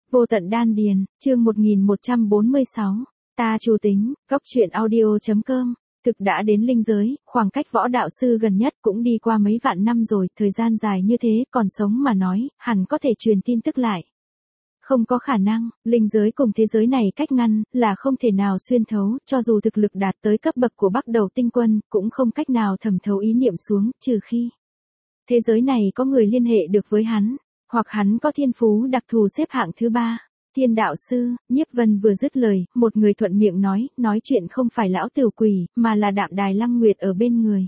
Vô tận đan điền, chương 1146, ta chủ tính, góc truyện audio.com. Thực đã đến linh giới, khoảng cách võ đạo sư gần nhất cũng đi qua mấy vạn năm rồi, thời gian dài như thế, còn sống mà nói, hẳn có thể truyền tin tức lại. Không có khả năng, linh giới cùng thế giới này cách ngăn, là không thể nào xuyên thấu, cho dù thực lực đạt tới cấp bậc của Bắc Đầu Tinh Quân, cũng không cách nào thẩm thấu ý niệm xuống, trừ khi thế giới này có người liên hệ được với hắn, hoặc hắn có thiên phú đặc thù xếp hạng thứ 3. Thiên đạo sư, Nhiếp Vân vừa dứt lời, một người thuận miệng nói chuyện không phải lão tiểu quỷ, mà là Đạm Đài Lăng Nguyệt ở bên người.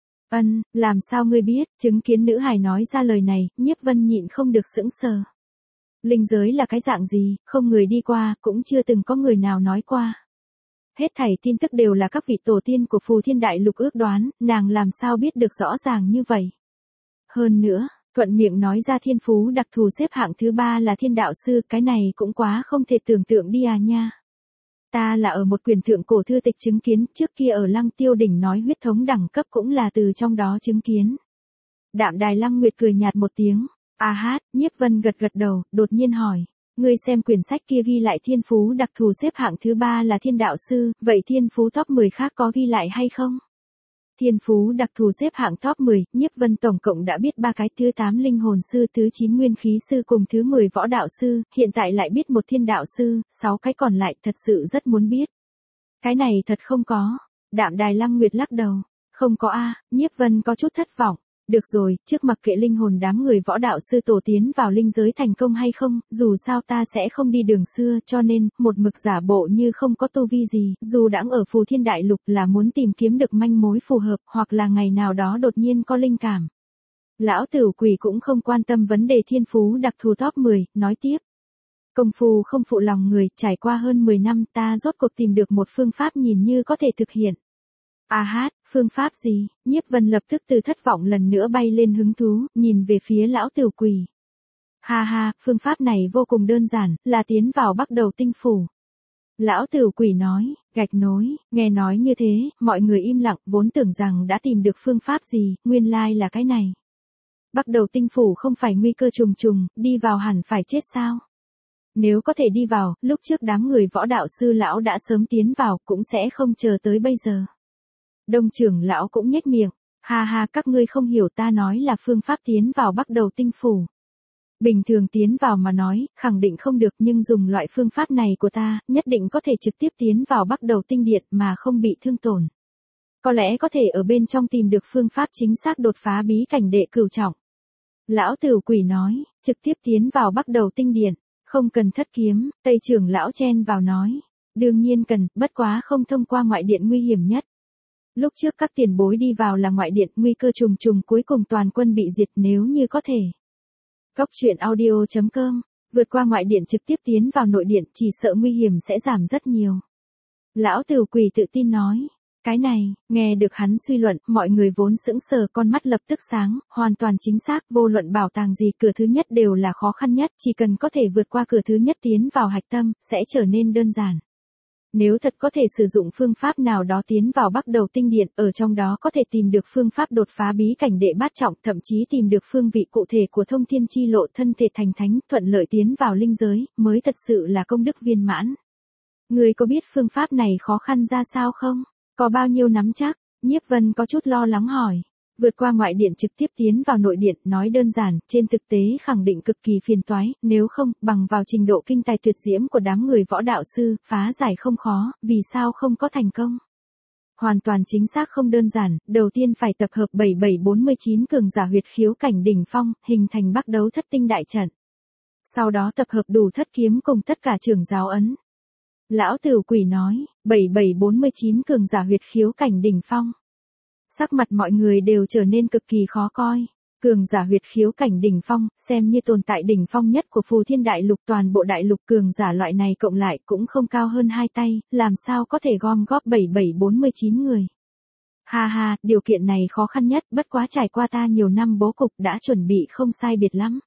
Làm sao ngươi biết? Chứng kiến nữ hài nói ra lời này, Nhiếp Vân nhịn không được sững sờ. Linh giới là cái dạng gì, không người đi qua, cũng chưa từng có người nào nói qua. Hết thảy tin tức đều là các vị tổ tiên của Phù Thiên Đại Lục ước đoán, nàng làm sao biết được rõ ràng như vậy. Hơn nữa, thuận miệng nói ra thiên phú đặc thù xếp hạng thứ 3 là thiên đạo sư, cái này cũng quá không thể tưởng tượng đi à nha. Ta là ở một quyển thượng cổ thư tịch chứng kiến, trước kia ở Lăng Tiêu Đỉnh nói huyết thống đẳng cấp cũng là từ trong đó chứng kiến. Đạm Đài Lăng Nguyệt cười nhạt một tiếng, Nhiếp Vân gật đầu, đột nhiên hỏi, ngươi xem quyển sách kia ghi lại thiên phú đặc thù xếp hạng thứ 3 là thiên đạo sư, vậy thiên phú top 10 khác có ghi lại hay không? Thiên phú đặc thù xếp hạng top 10, Nhiếp Vân tổng cộng đã biết 3 cái, thứ 8 linh hồn sư, thứ 9 nguyên khí sư cùng thứ 10 võ đạo sư, hiện tại lại biết một thiên đạo sư, 6 cái còn lại, thật sự rất muốn biết. Cái này thật không có. Đạm Đài Lăng Nguyệt lắc đầu. Không có a. Nhiếp Vân có chút thất vọng. Được rồi, trước mặc kệ linh hồn đám người võ đạo sư tổ tiến vào linh giới thành công hay không, dù sao ta sẽ không đi đường xưa, cho nên, một mực giả bộ như không có tu vi gì, dù đã ở Phù Thiên Đại Lục là muốn tìm kiếm được manh mối phù hợp, hoặc là ngày nào đó đột nhiên có linh cảm. Lão Tử Quỷ cũng không quan tâm vấn đề thiên phú đặc thù top 10, nói tiếp. Công phu không phụ lòng người, trải qua hơn 10 năm ta rốt cuộc tìm được một phương pháp nhìn như có thể thực hiện. Phương pháp gì? Nhiếp Vân lập tức từ thất vọng lần nữa bay lên hứng thú, nhìn về phía lão tiểu quỷ. Phương pháp này vô cùng đơn giản, là tiến vào Bắc Đầu Tinh Phủ. Lão tiểu quỷ nói, gạch nối, nghe nói như thế, mọi người im lặng, vốn tưởng rằng đã tìm được phương pháp gì, nguyên lai là cái này. Bắc Đầu Tinh Phủ không phải nguy cơ trùng trùng, đi vào hẳn phải chết sao? Nếu có thể đi vào, lúc trước đám người võ đạo sư lão đã sớm tiến vào, cũng sẽ không chờ tới bây giờ. Đông trưởng lão cũng nhếch miệng, các ngươi không hiểu, ta nói là phương pháp tiến vào Bắc Đầu Tinh Phủ. Bình thường tiến vào mà nói, khẳng định không được, nhưng dùng loại phương pháp này của ta, nhất định có thể trực tiếp tiến vào Bắc Đầu Tinh Điện mà không bị thương tổn. Có lẽ có thể ở bên trong tìm được phương pháp chính xác đột phá bí cảnh đệ cửu trọng. Lão Tử Quỷ nói, trực tiếp tiến vào Bắc Đầu Tinh Điện, không cần thất kiếm, Tây trưởng lão chen vào nói. Đương nhiên cần, bất quá không thông qua ngoại điện nguy hiểm nhất. Lúc trước các tiền bối đi vào là ngoại điện, nguy cơ trùng trùng, cuối cùng toàn quân bị diệt nếu như có thể. Góc truyện audio.com, vượt qua ngoại điện trực tiếp tiến vào nội điện, chỉ sợ nguy hiểm sẽ giảm rất nhiều. Lão Tử Quỷ tự tin nói, cái này, nghe được hắn suy luận, mọi người vốn sững sờ, con mắt lập tức sáng, hoàn toàn chính xác, vô luận bảo tàng gì, cửa thứ nhất đều là khó khăn nhất, chỉ cần có thể vượt qua cửa thứ nhất tiến vào hạch tâm, sẽ trở nên đơn giản. Nếu thật có thể sử dụng phương pháp nào đó tiến vào Bắc Đầu Tinh Điện, ở trong đó có thể tìm được phương pháp đột phá bí cảnh đệ bát trọng, thậm chí tìm được phương vị cụ thể của thông thiên chi lộ, thân thể thành thánh, thuận lợi tiến vào linh giới, mới thật sự là công đức viên mãn. Người có biết phương pháp này khó khăn ra sao không? Có bao nhiêu nắm chắc? Nhiếp Vân có chút lo lắng hỏi. Vượt qua ngoại điện trực tiếp tiến vào nội điện, nói đơn giản, trên thực tế khẳng định cực kỳ phiền toái, nếu không, bằng vào trình độ kinh tài tuyệt diễm của đám người võ đạo sư, phá giải không khó, vì sao không có thành công? Hoàn toàn chính xác không đơn giản, đầu tiên phải tập hợp 7749 cường giả huyệt khiếu cảnh đỉnh phong, hình thành Bắc Đấu Thất Tinh đại trận. Sau đó tập hợp đủ thất kiếm cùng tất cả trưởng giáo ấn. Lão Tử Quỷ nói, 7749 cường giả huyệt khiếu cảnh đỉnh phong. Sắc mặt mọi người đều trở nên cực kỳ khó coi. Cường giả huyệt khiếu cảnh đỉnh phong, xem như tồn tại đỉnh phong nhất của Phù Thiên Đại Lục, toàn bộ đại lục cường giả loại này cộng lại cũng không cao hơn 2 tay, làm sao có thể gom góp 7749 người. Điều kiện này khó khăn nhất, bất quá trải qua ta nhiều năm bố cục đã chuẩn bị không sai biệt lắm.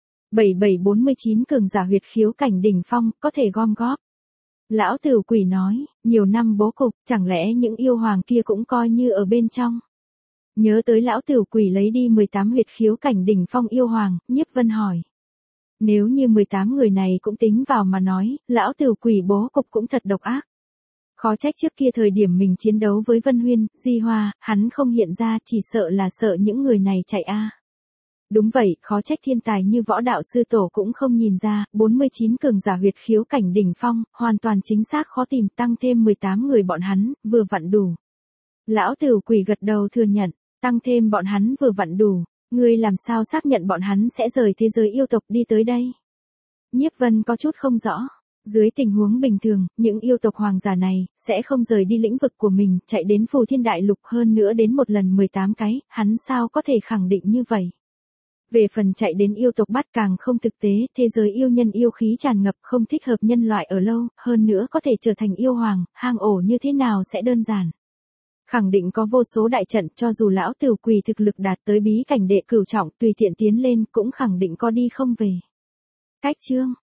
7749 cường giả huyệt khiếu cảnh đỉnh phong, có thể gom góp. Lão Tử Quỷ nói, nhiều năm bố cục, chẳng lẽ những yêu hoàng kia cũng coi như ở bên trong. Nhớ tới Lão Tử Quỷ lấy đi 18 huyệt khiếu cảnh đỉnh phong yêu hoàng, Nhiếp Vân hỏi. Nếu như 18 người này cũng tính vào mà nói, lão tử quỷ bố cục cũng thật độc ác. Khó trách trước kia thời điểm mình chiến đấu với Vân Huyên, Di Hoa, hắn không hiện ra, chỉ sợ là sợ những người này chạy a. Đúng vậy, khó trách thiên tài như võ đạo sư tổ cũng không nhìn ra, 49 cường giả huyệt khiếu cảnh đỉnh phong, hoàn toàn chính xác khó tìm, tăng thêm 18 người bọn hắn, vừa vặn đủ. Lão tử quỷ gật đầu thừa nhận, tăng thêm bọn hắn vừa vặn đủ, ngươi làm sao xác nhận bọn hắn sẽ rời thế giới yêu tộc đi tới đây? Nhiếp Vân có chút không rõ. Dưới tình huống bình thường, những yêu tộc hoàng giả này, sẽ không rời đi lĩnh vực của mình, chạy đến Phù Thiên Đại Lục hơn nữa đến một lần 18 cái, hắn sao có thể khẳng định như vậy. Về phần chạy đến yêu tộc Bát càng không thực tế, thế giới yêu nhân yêu khí tràn ngập không thích hợp nhân loại ở lâu, hơn nữa có thể trở thành yêu hoàng, hang ổ như thế nào sẽ đơn giản. Khẳng định có vô số đại trận, cho dù lão tử quỷ thực lực đạt tới bí cảnh đệ cửu trọng tùy tiện tiến lên cũng khẳng định có đi không về. Cách chương